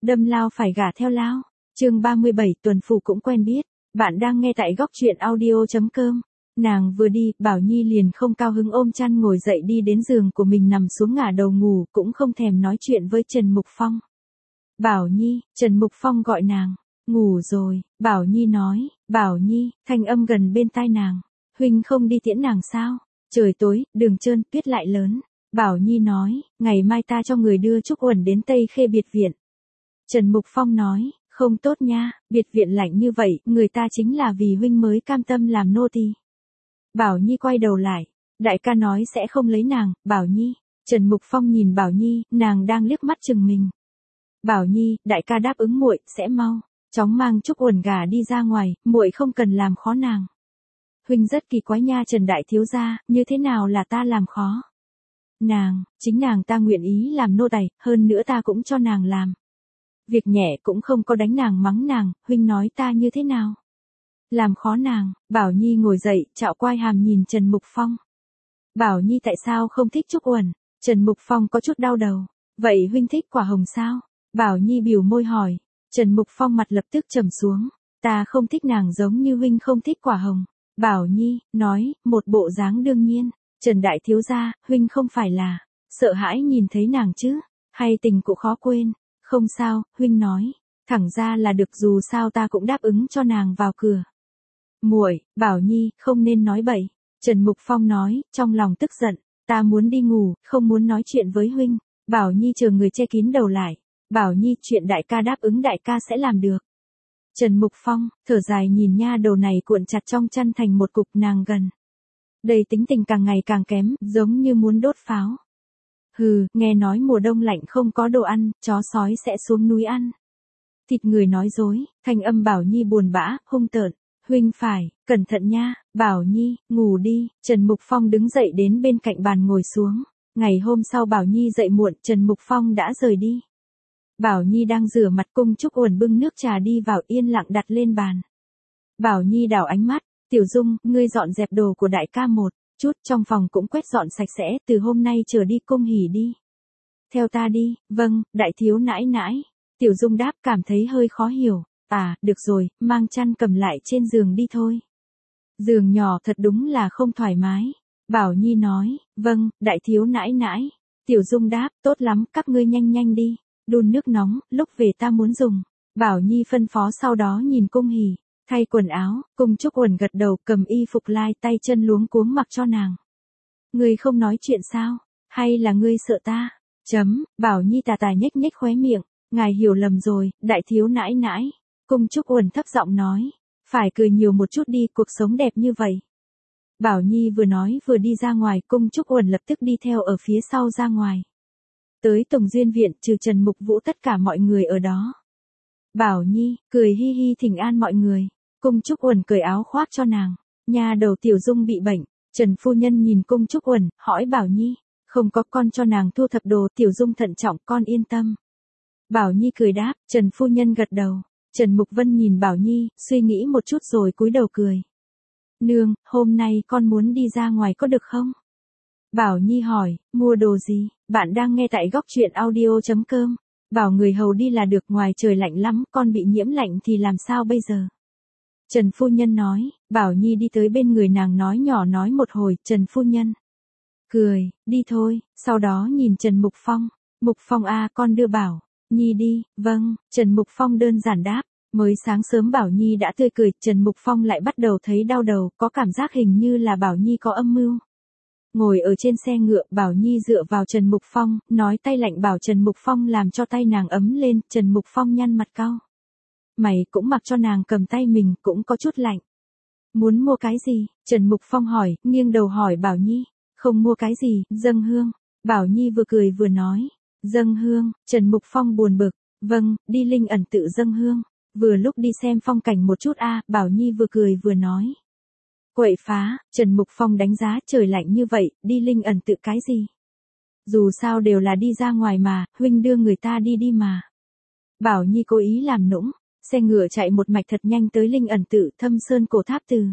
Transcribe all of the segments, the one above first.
Đâm lao phải gả theo lao. Chương 37 tuần phủ cũng quen biết. Bạn đang nghe tại góc truyện audio.com. Nàng vừa đi, Bảo Nhi liền không cao hứng ôm chăn ngồi dậy đi đến giường của mình nằm xuống ngả đầu ngủ, cũng không thèm nói chuyện với Trần Mục Phong. Bảo Nhi, Trần Mục Phong gọi nàng. Ngủ rồi, Bảo Nhi nói. Bảo Nhi, thanh âm gần bên tai nàng. Huynh không đi tiễn nàng sao? Trời tối, đường trơn, tuyết lại lớn. Bảo Nhi nói, ngày mai ta cho người đưa Trúc Uẩn đến Tây Khê biệt viện. Trần Mục Phong nói, không tốt nha, biệt viện lạnh như vậy, người ta chính là vì huynh mới cam tâm làm nô tỳ. Bảo Nhi quay đầu lại, đại ca nói sẽ không lấy nàng. Bảo Nhi. Trần Mục Phong nhìn Bảo Nhi, nàng đang liếc mắt chừng mình. Bảo Nhi, đại ca đáp ứng muội, sẽ mau chóng mang Trúc Uẩn gả đi ra ngoài, muội không cần làm khó nàng. Huynh rất kỳ quái nha Trần đại thiếu gia, như thế nào là ta làm khó? Chính nàng ta nguyện ý làm nô tài, hơn nữa ta cũng cho nàng làm. Việc nhẹ cũng không có đánh nàng mắng nàng, huynh nói ta như thế nào? Làm khó nàng. Bảo Nhi ngồi dậy, trạo quai hàm nhìn Trần Mục Phong. Bảo Nhi tại sao không thích Trúc Uẩn? Trần Mục Phong có chút đau đầu. Vậy huynh thích quả hồng sao? Bảo Nhi biểu môi hỏi. Trần Mục Phong mặt lập tức trầm xuống. Ta không thích nàng giống như huynh không thích quả hồng. Bảo Nhi, nói, một bộ dáng đương nhiên. Trần đại thiếu gia, huynh không phải là sợ hãi nhìn thấy nàng chứ? Hay tình cũ khó quên? Không sao, huynh nói. Thẳng ra là được, dù sao ta cũng đáp ứng cho nàng vào cửa. Muội, Bảo Nhi, không nên nói bậy. Trần Mục Phong nói, trong lòng tức giận. Ta muốn đi ngủ, không muốn nói chuyện với huynh. Bảo Nhi chờ người che kín đầu lại. Bảo Nhi, chuyện đại ca đáp ứng đại ca sẽ làm được. Trần Mục Phong, thở dài nhìn nha đầu này cuộn chặt trong chăn thành một cục, nàng gần đây tính tình càng ngày càng kém, giống như muốn đốt pháo. Hừ, nghe nói mùa đông lạnh không có đồ ăn, chó sói sẽ xuống núi ăn thịt người nói dối. Thanh âm Bảo Nhi buồn bã, hung tợn. Huynh phải, cẩn thận nha. Bảo Nhi, ngủ đi. Trần Mục Phong đứng dậy đến bên cạnh bàn ngồi xuống. Ngày hôm sau Bảo Nhi dậy muộn, Trần Mục Phong đã rời đi. Bảo Nhi đang rửa mặt, Cung Trúc Uẩn bưng nước trà đi vào, yên lặng đặt lên bàn. Bảo Nhi đảo ánh mắt. Tiểu Dung, ngươi dọn dẹp đồ của đại ca một chút, trong phòng cũng quét dọn sạch sẽ, từ hôm nay trở đi Cung Hỉ đi. Theo ta đi. Vâng, đại thiếu nãi nãi. Tiểu Dung đáp, cảm thấy hơi khó hiểu. À, được rồi, mang chăn cầm lại trên giường đi thôi. Giường nhỏ thật đúng là không thoải mái. Bảo Nhi nói, vâng, đại thiếu nãi nãi. Tiểu Dung đáp, tốt lắm, các ngươi nhanh nhanh đi. Đun nước nóng, lúc về ta muốn dùng. Bảo Nhi phân phó, sau đó nhìn Cung Hỉ thay quần áo. Cung Trúc Uẩn gật đầu, cầm y phục lai, tay chân luống cuống mặc cho nàng. Ngươi không nói chuyện sao? Hay là ngươi sợ ta? Bảo Nhi tà tà nhếch nhếch khóe miệng. Ngài hiểu lầm rồi, đại thiếu nãi nãi. Cung Trúc Uẩn thấp giọng nói. Phải cười nhiều một chút đi, cuộc sống đẹp như vậy. Bảo Nhi vừa nói vừa đi ra ngoài, Cung Trúc Uẩn lập tức đi theo ở phía sau ra ngoài. Tới Tùng Duyên Viện, trừ Trần Mục Vũ tất cả mọi người ở đó. Bảo Nhi, cười hi hi thỉnh an mọi người. Cung Trúc Uẩn cởi áo khoác cho nàng. Nhà đầu Tiểu Dung bị bệnh. Trần phu nhân nhìn Cung Trúc Uẩn, hỏi Bảo Nhi. Không có, con cho nàng thu thập đồ. Tiểu Dung thận trọng, con yên tâm. Bảo Nhi cười đáp. Trần phu nhân gật đầu. Trần Mục Vân nhìn Bảo Nhi, suy nghĩ một chút rồi cúi đầu cười. Nương, hôm nay con muốn đi ra ngoài có được không? Bảo Nhi hỏi, mua đồ gì? Bạn đang nghe tại góc truyện audio.com. Bảo người hầu đi là được, ngoài trời lạnh lắm, con bị nhiễm lạnh thì làm sao bây giờ? Trần phu nhân nói. Bảo Nhi đi tới bên người nàng nói nhỏ nói một hồi. Trần phu nhân cười, đi thôi. Sau đó nhìn Trần Mục Phong. Mục Phong a, con đưa Bảo Nhi đi. Vâng. Trần Mục Phong đơn giản đáp. Mới sáng sớm Bảo Nhi đã tươi cười, Trần Mục Phong lại bắt đầu thấy đau đầu, có cảm giác hình như là Bảo Nhi có âm mưu. Ngồi ở trên xe ngựa, Bảo Nhi dựa vào Trần Mục Phong, nói tay lạnh bảo Trần Mục Phong làm cho tay nàng ấm lên. Trần Mục Phong nhăn mặt cau mày, cũng mặc cho nàng cầm tay mình, cũng có chút lạnh. Muốn mua cái gì? Trần Mục Phong hỏi, nghiêng đầu hỏi Bảo Nhi. Không mua cái gì, dâng hương. Bảo Nhi vừa cười vừa nói. Dâng hương. Trần Mục Phong buồn bực. Vâng, đi Linh Ẩn tự dâng hương. Vừa lúc đi xem phong cảnh một chút a. Bảo Nhi vừa cười vừa nói. Quậy phá. Trần Mục Phong đánh giá, trời lạnh như vậy, đi Linh Ẩn tự cái gì? Dù sao đều là đi ra ngoài mà, huynh đưa người ta đi đi mà. Bảo Nhi cố ý làm nũng. Xe ngựa chạy một mạch thật nhanh tới Linh Ẩn tự, Thâm Sơn cổ tháp từ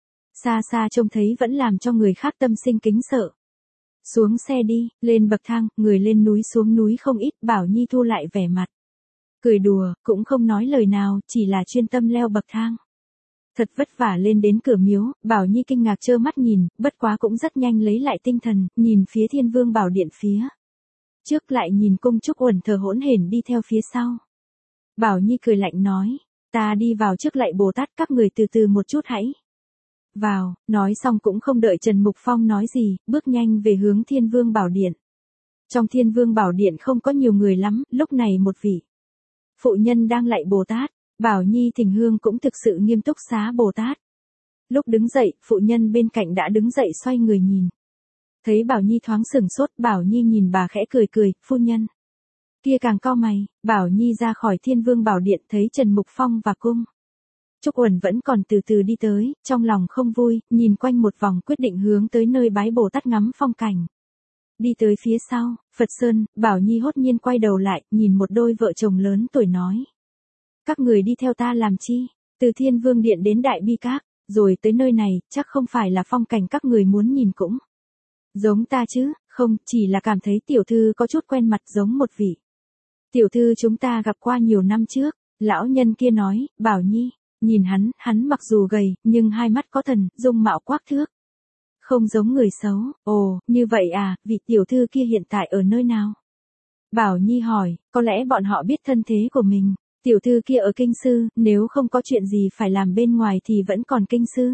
xa xa trông thấy vẫn làm cho người khác tâm sinh kính sợ. Xuống xe đi, lên bậc thang, người lên núi xuống núi không ít. Bảo Nhi thu lại vẻ mặt cười đùa, cũng không nói lời nào, chỉ là chuyên tâm leo bậc thang. Thật vất vả lên đến cửa miếu, Bảo Nhi kinh ngạc trơ mắt nhìn, bất quá cũng rất nhanh lấy lại tinh thần, nhìn phía Thiên Vương Bảo Điện phía trước, lại nhìn Cung Trúc Uẩn thờ hỗn hển đi theo phía sau. Bảo Nhi cười lạnh nói, ta đi vào trước lạy Bồ Tát, các người từ từ một chút hãy vào. Nói xong cũng không đợi Trần Mục Phong nói gì, bước nhanh về hướng Thiên Vương Bảo Điện. Trong Thiên Vương Bảo Điện không có nhiều người lắm, lúc này một vị phụ nhân đang lạy Bồ Tát. Bảo Nhi thỉnh hương cũng thực sự nghiêm túc xá Bồ Tát. Lúc đứng dậy, phụ nhân bên cạnh đã đứng dậy xoay người nhìn. Thấy Bảo Nhi thoáng sửng sốt, Bảo Nhi nhìn bà khẽ cười cười, phu nhân kia càng cau mày. Bảo Nhi ra khỏi Thiên Vương Bảo Điện, thấy Trần Mục Phong và Cung Trúc Uẩn vẫn còn từ từ đi tới, trong lòng không vui, nhìn quanh một vòng quyết định hướng tới nơi bái Bồ Tát ngắm phong cảnh. Đi tới phía sau, Phật Sơn, Bảo Nhi hốt nhiên quay đầu lại, nhìn một đôi vợ chồng lớn tuổi nói. Các người đi theo ta làm chi? Từ Thiên Vương Điện đến Đại Bi Các, rồi tới nơi này, chắc không phải là phong cảnh các người muốn nhìn cũng giống ta chứ? Không, chỉ là cảm thấy tiểu thư có chút quen mặt, giống một vị tiểu thư chúng ta gặp qua nhiều năm trước. Lão nhân kia nói. Bảo Nhi nhìn hắn mặc dù gầy, nhưng hai mắt có thần, dung mạo quắc thước, không giống người xấu. Ồ, như vậy à, vị tiểu thư kia hiện tại ở nơi nào? Bảo Nhi hỏi, có lẽ bọn họ biết thân thế của mình. Tiểu thư kia ở kinh sư, nếu không có chuyện gì phải làm bên ngoài thì vẫn còn kinh sư.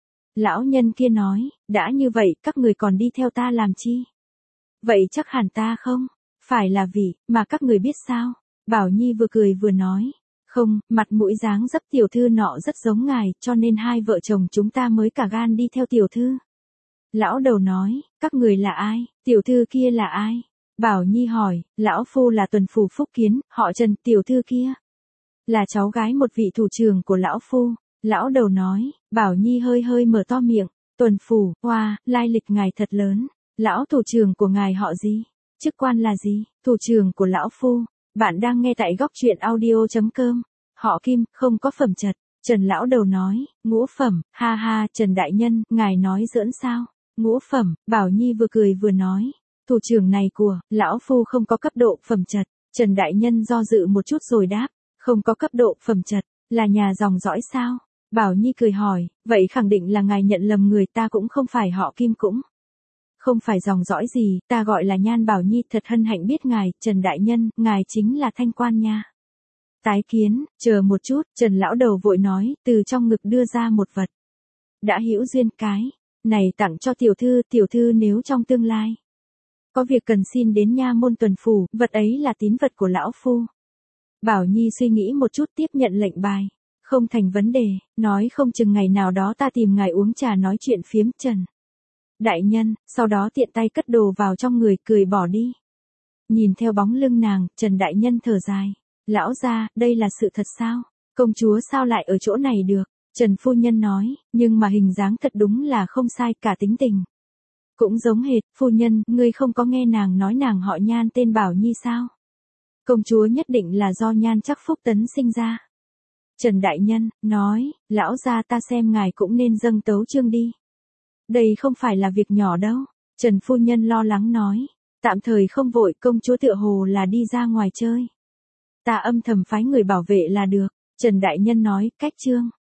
Lão nhân kia nói, đã như vậy, các người còn đi theo ta làm chi? Vậy chắc hẳn ta không phải là vị mà các người biết sao? Bảo Nhi vừa cười vừa nói, không, mặt mũi dáng dấp tiểu thư nọ rất giống ngài, cho nên hai vợ chồng chúng ta mới cả gan đi theo tiểu thư. Lão đầu nói, các người là ai? Tiểu thư kia là ai? Bảo Nhi hỏi, lão phu là tuần phủ Phúc Kiến, họ Trần. Tiểu thư kia là cháu gái một vị thủ trưởng của lão phu. Lão đầu nói. Bảo Nhi hơi hơi mở to miệng. Tuần phủ, hoa, lai lịch ngài thật lớn. Lão thủ trưởng của ngài họ gì? Chức quan là gì? Thủ trưởng của lão phu. Bạn đang nghe tại góc truyện audio.com. Họ Kim, không có phẩm chật. Trần lão đầu nói, ngũ phẩm. Ha ha, Trần đại nhân, ngài nói giỡn sao? Ngũ phẩm. Bảo Nhi vừa cười vừa nói, thủ trưởng này của lão phu không có cấp độ phẩm chật. Trần đại nhân do dự một chút rồi đáp, không có cấp độ phẩm chật, là nhà dòng dõi sao? Bảo Nhi cười hỏi, vậy khẳng định là ngài nhận lầm người, ta cũng không phải họ Kim, cũng không phải dòng dõi gì, ta gọi là Nhan. Bảo Nhi thật hân hạnh biết ngài. Trần đại nhân, ngài chính là Thanh Quan nha. Tái kiến. Chờ một chút. Trần lão đầu vội nói, từ trong ngực đưa ra một vật đã hữu duyên, cái này tặng cho tiểu thư. Tiểu thư nếu trong tương lai có việc cần xin đến nha môn tuần phủ, vật ấy là tín vật của lão phu. Bảo Nhi suy nghĩ một chút, tiếp nhận lệnh bài. Không thành vấn đề, nói không chừng ngày nào đó ta tìm ngài uống trà nói chuyện phiếm. Trần đại nhân, sau đó tiện tay cất đồ vào trong người, cười bỏ đi. Nhìn theo bóng lưng nàng, Trần đại nhân thở dài. Lão gia, đây là sự thật sao? Công chúa sao lại ở chỗ này được? Trần phu nhân nói, nhưng mà hình dáng thật đúng là không sai, cả tính tình cũng giống hệt. Phu nhân, ngươi không có nghe nàng nói nàng họ Nhan, tên Bảo Nhi sao? Công chúa nhất định là do Nhan Chắc Phúc Tấn sinh ra. Trần đại nhân nói, lão gia, ta xem ngài cũng nên dâng tấu chương đi. Đây không phải là việc nhỏ đâu. Trần phu nhân lo lắng nói, tạm thời không vội, công chúa tựa hồ là đi ra ngoài chơi. Ta âm thầm phái người bảo vệ là được. Trần đại nhân nói, cách chương.